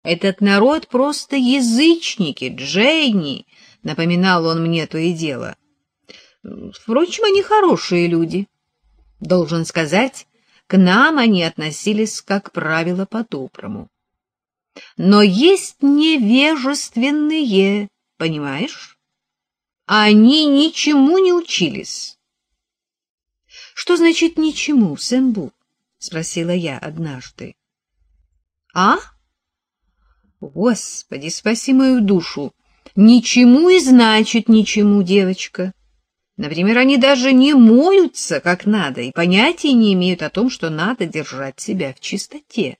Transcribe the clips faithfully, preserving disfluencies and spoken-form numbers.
Этот народ просто язычники, Джейни, — напоминал он мне то и дело. Впрочем, они хорошие люди. Должен сказать, к нам они относились, как правило, по-доброму. Но есть невежественные, понимаешь? Они ничему не учились. — Что значит «ничему», Сэмбу? — спросила я однажды. — А? Господи, спаси мою душу! Ничему и значит ничему, девочка. Например, они даже не моются как надо и понятия не имеют о том, что надо держать себя в чистоте.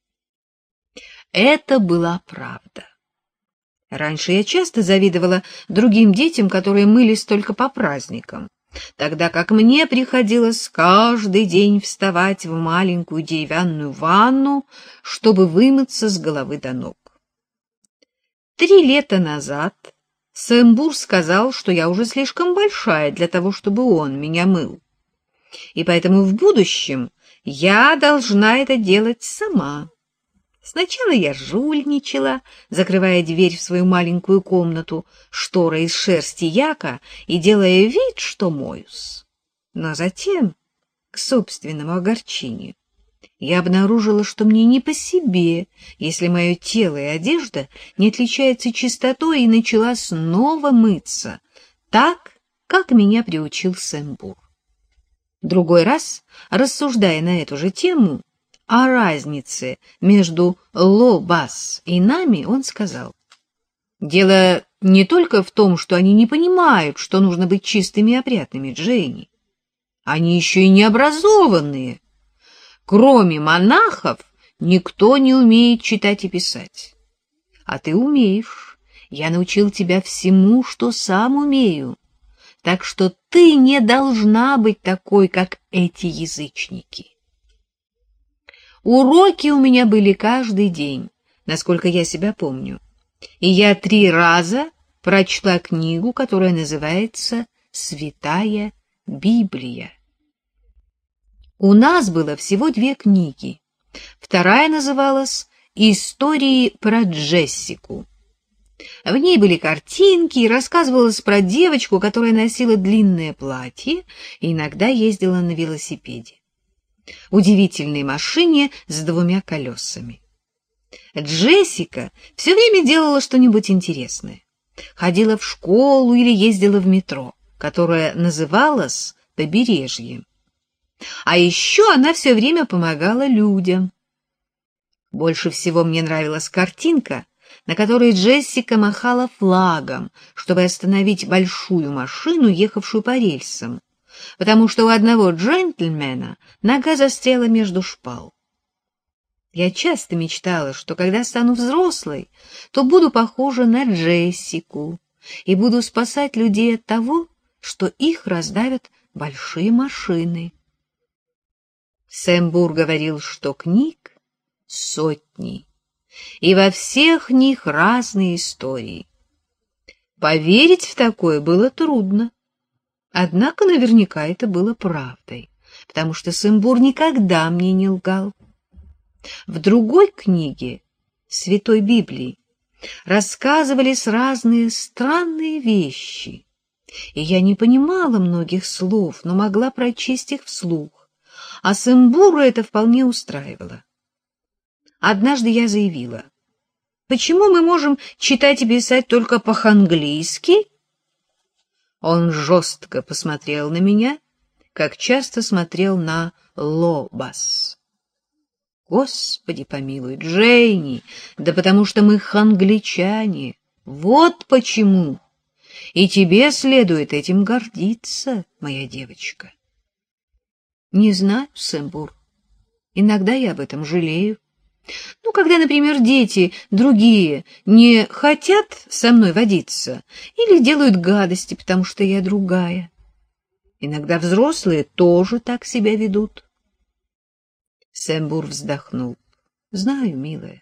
Это была правда. Раньше я часто завидовала другим детям, которые мылись только по праздникам, тогда как мне приходилось каждый день вставать в маленькую деревянную ванну, чтобы вымыться с головы до ног. Три лета назад Сэмбур сказал, что я уже слишком большая для того, чтобы он меня мыл, и поэтому в будущем я должна это делать сама. Сначала я жульничала, закрывая дверь в свою маленькую комнату шторой из шерсти яка и делая вид, что моюсь. Но затем, к собственному огорчению, я обнаружила, что мне не по себе, если мое тело и одежда не отличаются чистотой, и начала снова мыться, так, как меня приучил Сэмбур. Другой раз, рассуждая на эту же тему, о разнице между Ло-Бас и нами, он сказал: «Дело не только в том, что они не понимают, что нужно быть чистыми и опрятными, Джейни. Они еще и необразованные. Кроме монахов никто не умеет читать и писать. А ты умеешь. Я научил тебя всему, что сам умею. Так что ты не должна быть такой, как эти язычники». Уроки у меня были каждый день, насколько я себя помню, и я три раза прочла книгу, которая называется «Святая Библия». У нас было всего две книги. Вторая называлась «Истории про Джессику». В ней были картинки и рассказывалось про девочку, которая носила длинное платье и иногда ездила на велосипеде. Удивительной машине с двумя колесами. Джессика все время делала что-нибудь интересное. Ходила в школу или ездила в метро, которое называлось «Побережьем». А еще она все время помогала людям. Больше всего мне нравилась картинка, на которой Джессика махала флагом, чтобы остановить большую машину, ехавшую по рельсам, потому что у одного джентльмена нога застряла между шпал. Я часто мечтала, что когда стану взрослой, то буду похожа на Джессику и буду спасать людей от того, что их раздавят большие машины. Сэмбур говорил, что книг сотни, и во всех них разные истории. Поверить в такое было трудно. Однако наверняка это было правдой, потому что Сэмбур никогда мне не лгал. В другой книге, Святой Библии, рассказывались разные странные вещи, и я не понимала многих слов, но могла прочесть их вслух, а Сэмбуру это вполне устраивало. Однажды я заявила: «Почему мы можем читать и писать только по-английски?» Он жестко посмотрел на меня, как часто смотрел на Ло-Бас. «Господи помилуй, Джейни, да потому что мы англичане, вот почему. И тебе следует этим гордиться, моя девочка». Не знаю, Сэмбур, иногда я об этом жалею. Ну, когда, например, дети другие не хотят со мной водиться или делают гадости, потому что я другая. Иногда взрослые тоже так себя ведут. Сэмбур вздохнул. — Знаю, милая,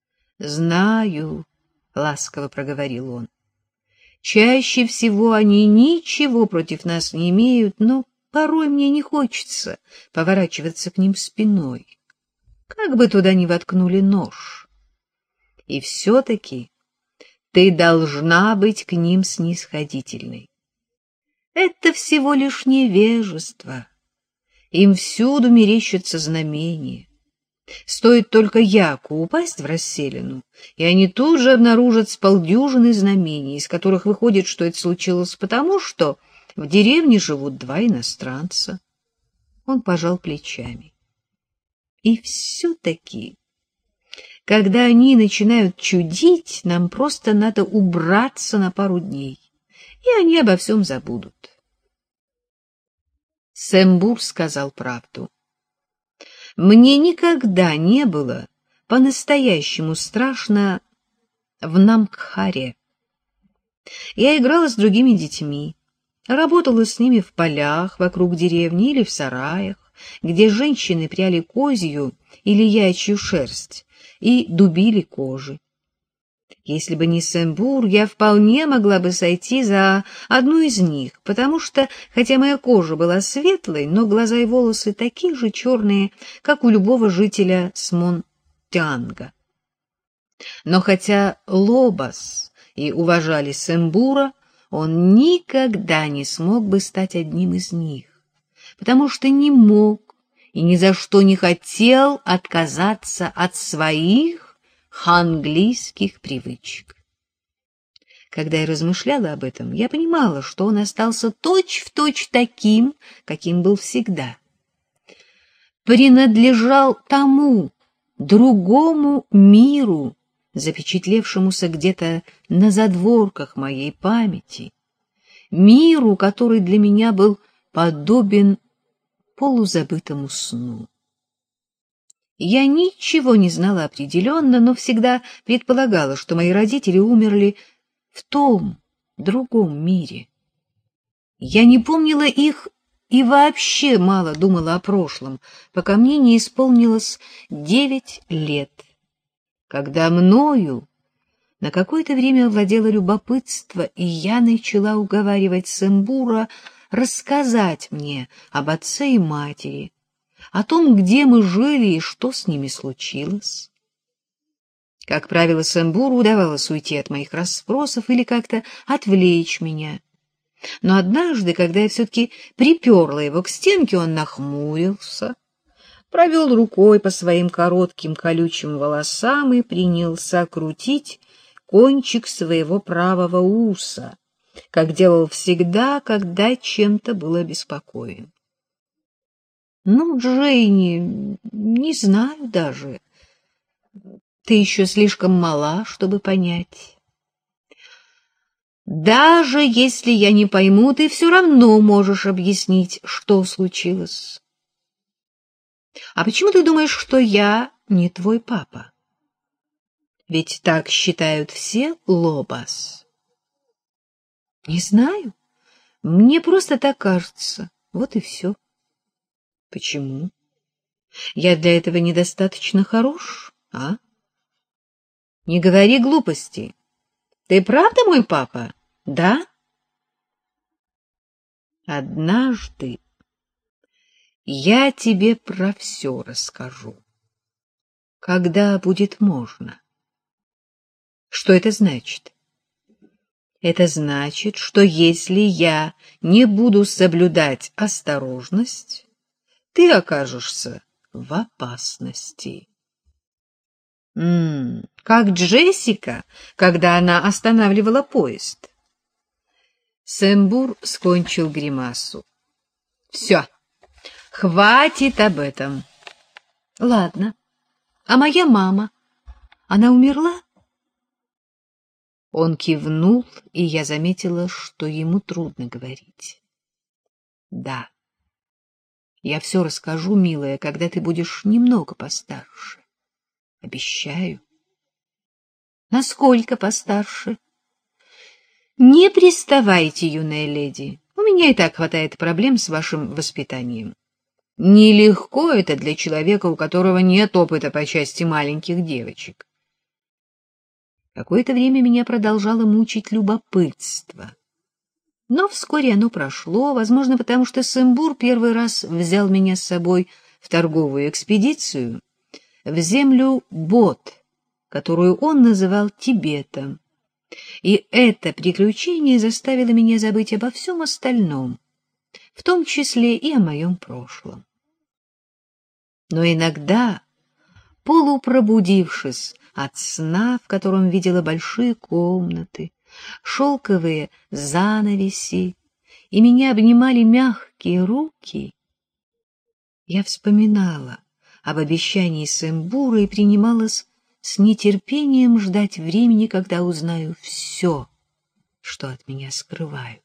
знаю, — ласково проговорил он. Чаще всего они ничего против нас не имеют, но порой мне не хочется поворачиваться к ним спиной, как бы туда ни воткнули нож. И все-таки ты должна быть к ним снисходительной. Это всего лишь невежество. Им всюду мерещатся знамения. Стоит только яку упасть в расселину, и они тут же обнаружат с полдюжины знамений, из которых выходит, что это случилось потому, что в деревне живут два иностранца. Он пожал плечами. И все-таки, когда они начинают чудить, нам просто надо убраться на пару дней, и они обо всем забудут. Сэмбур сказал правду. Мне никогда не было по-настоящему страшно в Намкхаре. Я играла с другими детьми, работала с ними в полях вокруг деревни или в сараях, где женщины пряли козью или ячью шерсть и дубили кожи. Если бы не Сэмбур, я вполне могла бы сойти за одну из них, потому что, хотя моя кожа была светлой, но глаза и волосы такие же черные, как у любого жителя Смонтянга. Но хотя Лобас и уважали Сэмбура, он никогда не смог бы стать одним из них, потому что не мог и ни за что не хотел отказаться от своих ханглийских привычек. Когда я размышляла об этом, я понимала, что он остался точь-в-точь таким, каким был всегда. Принадлежал тому другому миру, запечатлевшемуся где-то на задворках моей памяти, миру, который для меня был подобен полузабытому сну. Я ничего не знала определенно, но всегда предполагала, что мои родители умерли в том другом мире. Я не помнила их и вообще мало думала о прошлом, пока мне не исполнилось девять лет, когда мною на какое-то время овладело любопытство, и я начала уговаривать Сэмбура рассказать мне об отце и матери, о том, где мы жили и что с ними случилось. Как правило, Сэмбуру удавалось уйти от моих расспросов или как-то отвлечь меня. Но однажды, когда я все-таки приперла его к стенке, он нахмурился, провел рукой по своим коротким колючим волосам и принялся крутить кончик своего правого уса, как делал всегда, когда чем-то был обеспокоен. Ну, Джейни, не знаю даже. Ты еще слишком мала, чтобы понять. Даже если я не пойму, ты все равно можешь объяснить, что случилось. А почему ты думаешь, что я не твой папа? Ведь так считают все, Лобас. Не знаю. Мне просто так кажется. Вот и все. Почему? Я для этого недостаточно хорош, а? Не говори глупости. Ты правда мой папа, да? Однажды я тебе про все расскажу. Когда будет можно? Что это значит? Это значит, что если я не буду соблюдать осторожность, ты окажешься в опасности. М-м, как Джессика, когда она останавливала поезд. Сэмбур скончил гримасу. Все, хватит об этом. Ладно, а моя мама, она умерла? Он кивнул, и я заметила, что ему трудно говорить. Да. Я все расскажу, милая, когда ты будешь немного постарше. Обещаю. Насколько постарше? Не приставайте, юная леди. У меня и так хватает проблем с вашим воспитанием. Нелегко это для человека, у которого нет опыта по части маленьких девочек. Какое-то время меня продолжало мучить любопытство. Но вскоре оно прошло, возможно, потому что Сэмбур первый раз взял меня с собой в торговую экспедицию в землю Бот, которую он называл Тибетом. И это приключение заставило меня забыть обо всем остальном, в том числе и о моем прошлом. Но иногда, полупробудившись от сна, в котором видела большие комнаты, шелковые занавеси, и меня обнимали мягкие руки, я вспоминала об обещании Сэмбура и принималась с нетерпением ждать времени, когда узнаю все, что от меня скрывают.